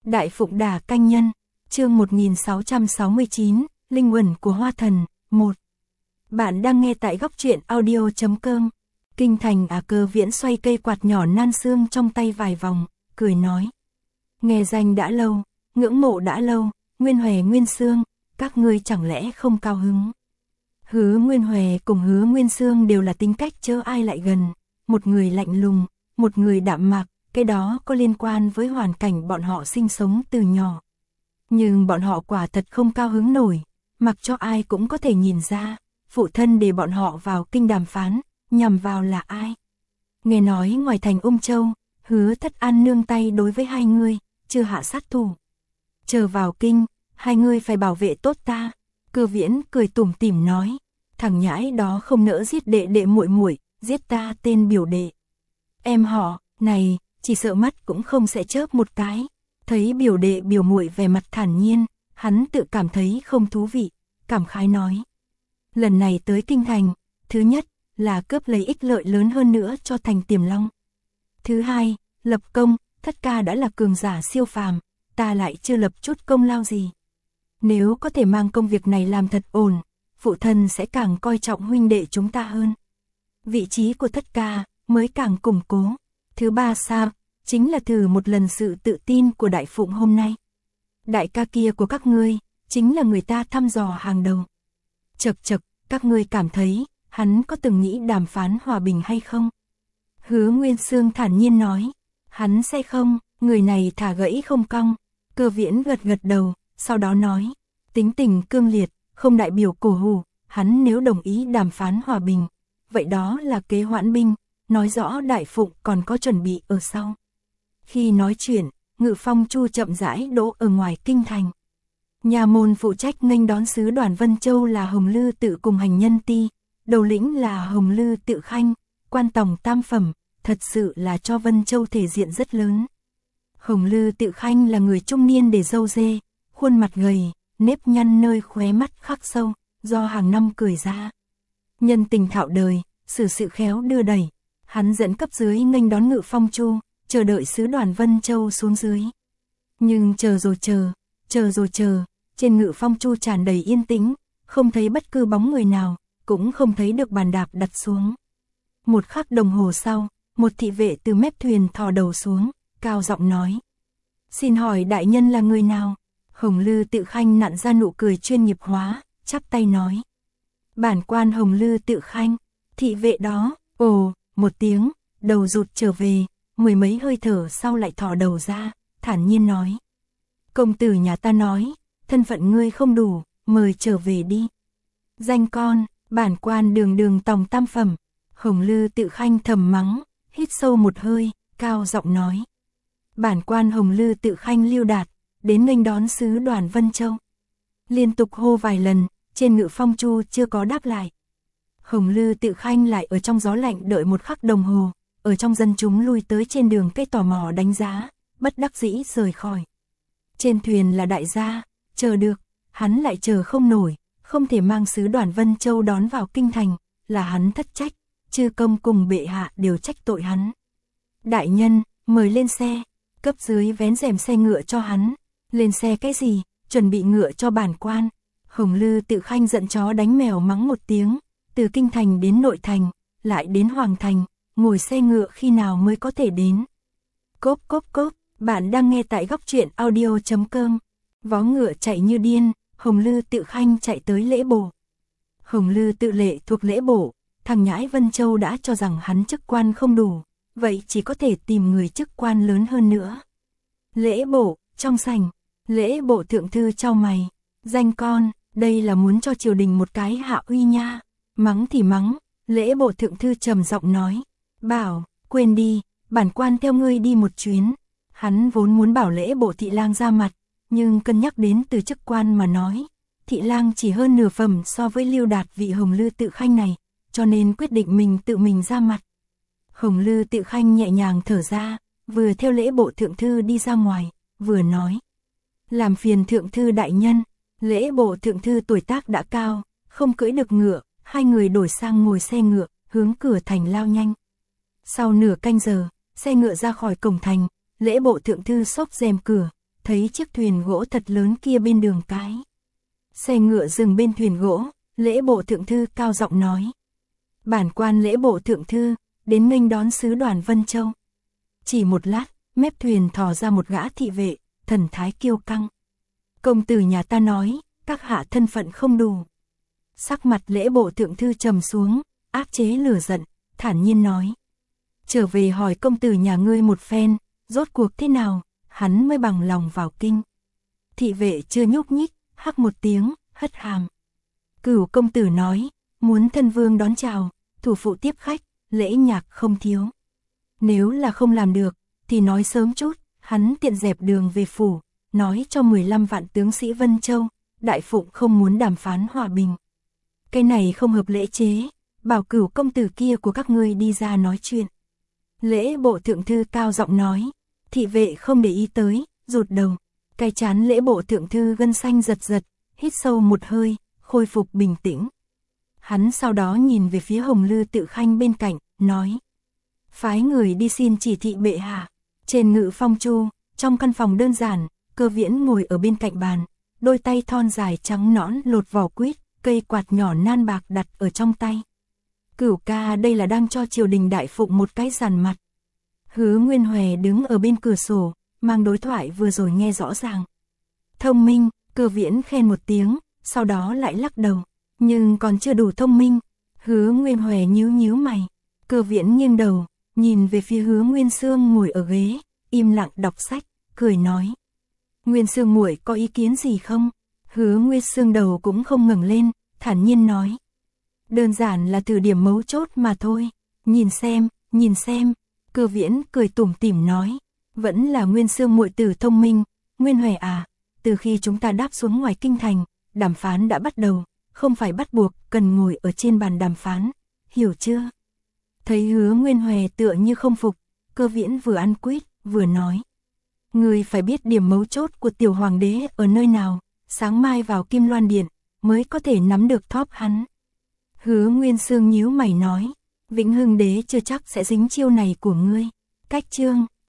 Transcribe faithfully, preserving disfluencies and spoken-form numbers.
Đại Phụng Đà Canh Nhân, chương một nghìn sáu trăm sáu mươi chín, Linh Uẩn của Hoa Thần, một. Bạn đang nghe tại góc truyện audio chấm com. Kinh thành à Cơ Viễn xoay cây quạt nhỏ nan xương trong tay vài vòng, cười nói. Nghe danh đã lâu, ngưỡng mộ đã lâu, Nguyên Hòe Nguyên Xương, các ngươi chẳng lẽ không cao hứng. Hứa Nguyên Hòe cùng Hứa Nguyên Xương đều là tính cách chớ ai lại gần, một người lạnh lùng, một người đạm mạc, cái đó có liên quan với hoàn cảnh bọn họ sinh sống từ nhỏ. Nhưng bọn họ quả thật không cao hứng nổi, mặc cho ai cũng có thể nhìn ra, phụ thân để bọn họ vào kinh đàm phán, nhằm vào là ai. Nghe nói ngoài thành Ung Châu, Hứa Thất An nương tay đối với hai người, chưa hạ sát thủ. Chờ vào kinh, hai người phải bảo vệ tốt ta. Cơ Viễn cười tủm tỉm nói, thằng nhãi đó không nỡ giết đệ đệ muội muội, giết ta tên biểu đệ. Em họ, này, chỉ sợ mắt cũng không sẽ chớp một cái. Thấy biểu đệ biểu muội vẻ mặt thản nhiên, hắn tự cảm thấy không thú vị, cảm khái nói. Lần này tới kinh thành, thứ nhất là cướp lấy ích lợi lớn hơn nữa cho thành Tiềm Long. Thứ hai, lập công, Thất ca đã là cường giả siêu phàm, ta lại chưa lập chút công lao gì. Nếu có thể mang công việc này làm thật ổn, phụ thân sẽ càng coi trọng huynh đệ chúng ta hơn. Vị trí của Thất ca mới càng củng cố. Thứ ba sao, chính là thử một lần sự tự tin của Đại Phụng hôm nay. Đại ca kia của các ngươi, chính là người ta thăm dò hàng đầu. Chật chật, các ngươi cảm thấy, hắn có từng nghĩ đàm phán hòa bình hay không? Hứa Nguyên Xương thản nhiên nói, hắn sẽ không, người này thả gãy không cong. Cơ Viễn gật gật đầu, sau đó nói, tính tình cương liệt, không đại biểu cổ hủ, hắn nếu đồng ý đàm phán hòa bình, vậy đó là kế hoãn binh, nói rõ Đại Phụng còn có chuẩn bị ở sau. Khi nói chuyện, Ngự Phong Chu chậm rãi đỗ ở ngoài kinh thành. Nhà môn phụ trách nghênh đón sứ đoàn Vân Châu là Hồng Lư Tự cùng Hành Nhân Ti, đầu lĩnh là Hồng Lư Tự Khanh, quan tòng tam phẩm, thật sự là cho Vân Châu thể diện rất lớn. Hồng Lư Tự Khanh là người trung niên để râu dê, khuôn mặt gầy, nếp nhăn nơi khóe mắt khắc sâu, do hàng năm cười ra. Nhân tình thạo đời, xử sự khéo đưa đẩy, hắn dẫn cấp dưới nghênh đón Ngự Phong Chu, chờ đợi sứ đoàn Vân Châu xuống dưới. Nhưng chờ rồi chờ, chờ rồi chờ, trên Ngự Phong Chu tràn đầy yên tĩnh, không thấy bất cứ bóng người nào, cũng không thấy được bàn đạp đặt xuống. Một khắc đồng hồ sau, một thị vệ từ mép thuyền thò đầu xuống, cao giọng nói. Xin hỏi đại nhân là người nào? Hồng Lư Tự Khanh nặn ra nụ cười chuyên nghiệp hóa, chắp tay nói. Bản quan Hồng Lư Tự Khanh, thị vệ đó, ồ, một tiếng, đầu rụt trở về, mười mấy hơi thở sau lại thò đầu ra, thản nhiên nói. Công tử nhà ta nói, thân phận ngươi không đủ, mời trở về đi. Danh con, bản quan đường đường tòng tam phẩm. Hồng Lư Tự Khanh thầm mắng, hít sâu một hơi, cao giọng nói. Bản quan Hồng Lư Tự Khanh Lưu Đạt, đến nghênh đón sứ đoàn Vân Châu. Liên tục hô vài lần, trên Ngự Phong Chu chưa có đáp lại. Hồng Lư Tự Khanh lại ở trong gió lạnh đợi một khắc đồng hồ, ở trong dân chúng lui tới trên đường cây tò mò đánh giá, bất đắc dĩ rời khỏi. Trên thuyền là đại gia, chờ được, hắn lại chờ không nổi, không thể mang sứ đoàn Vân Châu đón vào kinh thành, là hắn thất trách, chư công cùng bệ hạ đều trách tội hắn. Đại nhân, mời lên xe, cấp dưới vén rèm xe ngựa cho hắn, lên xe cái gì, chuẩn bị ngựa cho bản quan. Hồng Lư Tự Khanh giận chó đánh mèo mắng một tiếng, từ kinh thành đến nội thành, lại đến hoàng thành, ngồi xe ngựa khi nào mới có thể đến. Cốp cốp cốp, bạn đang nghe tại góc truyện audio chấm com. Vó ngựa chạy như điên, Hồng Lư Tự Khanh chạy tới lễ bổ. Hồng Lư Tự Lệ thuộc lễ bổ, thằng nhãi Vân Châu đã cho rằng hắn chức quan không đủ, vậy chỉ có thể tìm người chức quan lớn hơn nữa. Lễ bổ, trong sảnh, lễ bổ thượng thư chau mày, danh con, đây là muốn cho triều đình một cái hạ uy nha. Mắng thì mắng, lễ bộ thượng thư trầm giọng nói, bảo, quên đi, bản quan theo ngươi đi một chuyến. Hắn vốn muốn bảo lễ bộ thị lang ra mặt, nhưng cân nhắc đến từ chức quan mà nói, thị lang chỉ hơn nửa phẩm so với Lưu Đạt vị Hồng Lư Tự Khanh này, cho nên quyết định mình tự mình ra mặt. Hồng Lư Tự Khanh nhẹ nhàng thở ra, vừa theo lễ bộ thượng thư đi ra ngoài, vừa nói, làm phiền thượng thư đại nhân. Lễ bộ thượng thư tuổi tác đã cao, không cưỡi được ngựa, hai người đổi sang ngồi xe ngựa, hướng cửa thành lao nhanh. Sau nửa canh giờ, xe ngựa ra khỏi cổng thành, lễ bộ thượng thư xốc rèm cửa, thấy chiếc thuyền gỗ thật lớn kia bên đường cái. Xe ngựa dừng bên thuyền gỗ, lễ bộ thượng thư cao giọng nói. Bản quan lễ bộ thượng thư, đến nghênh đón sứ đoàn Vân Châu. Chỉ một lát, mép thuyền thò ra một gã thị vệ, thần thái kiêu căng. Công tử nhà ta nói, các hạ thân phận không đủ. Sắc mặt lễ bộ thượng thư trầm xuống, áp chế lửa giận, thản nhiên nói. Trở về hỏi công tử nhà ngươi một phen, rốt cuộc thế nào, hắn mới bằng lòng vào kinh. Thị vệ chưa nhúc nhích, hắc một tiếng, hất hàm. Cửu công tử nói, muốn thân vương đón chào, thủ phụ tiếp khách, lễ nhạc không thiếu. Nếu là không làm được, thì nói sớm chút, hắn tiện dẹp đường về phủ, nói cho mười lăm vạn tướng sĩ Vân Châu, đại phụng không muốn đàm phán hòa bình. Cái này không hợp lễ chế, bảo cửu công tử kia của các ngươi đi ra nói chuyện. Lễ bộ thượng thư cao giọng nói, thị vệ không để ý tới, rụt đầu, cái chán lễ bộ thượng thư gân xanh giật giật, hít sâu một hơi, khôi phục bình tĩnh. Hắn sau đó nhìn về phía Hồng Lư Tự Khanh bên cạnh, nói. Phái người đi xin chỉ thị bệ hạ. Trên ngự phong chu, trong căn phòng đơn giản, Cơ Viễn ngồi ở bên cạnh bàn, đôi tay thon dài trắng nõn lột vỏ quýt, cây quạt nhỏ nan bạc đặt ở trong tay. Cửu ca đây là đang cho triều đình đại phụng một cái giàn mặt. Hứa Nguyên Hòe đứng ở bên cửa sổ, mang đối thoại vừa rồi nghe rõ ràng. Thông minh, Cơ Viễn khen một tiếng, sau đó lại lắc đầu. Nhưng còn chưa đủ thông minh. Hứa Nguyên Hòe nhíu nhíu mày. Cơ Viễn nghiêng đầu, nhìn về phía Hứa Nguyên Sương ngồi ở ghế, im lặng đọc sách, cười nói. Nguyên Sương muội có ý kiến gì không? Hứa Nguyên Sương đầu cũng không ngẩng lên, thản nhiên nói. Đơn giản là thử điểm mấu chốt mà thôi. Nhìn xem, nhìn xem. Cơ Viễn cười tủm tỉm nói. Vẫn là Nguyên Sương muội tử thông minh. Nguyên Hòe à, từ khi chúng ta đáp xuống ngoài kinh thành, đàm phán đã bắt đầu. Không phải bắt buộc, cần ngồi ở trên bàn đàm phán. Hiểu chưa? Thấy Hứa Nguyên Hòe tựa như không phục, Cơ Viễn vừa ăn quýt, vừa nói. Người phải biết điểm mấu chốt của tiểu hoàng đế ở nơi nào, sáng mai vào Kim Loan Điện, mới có thể nắm được thóp hắn. Hứa Nguyên Sương nhíu mày nói, Vĩnh Hưng đế chưa chắc sẽ dính chiêu này của ngươi. Cách chương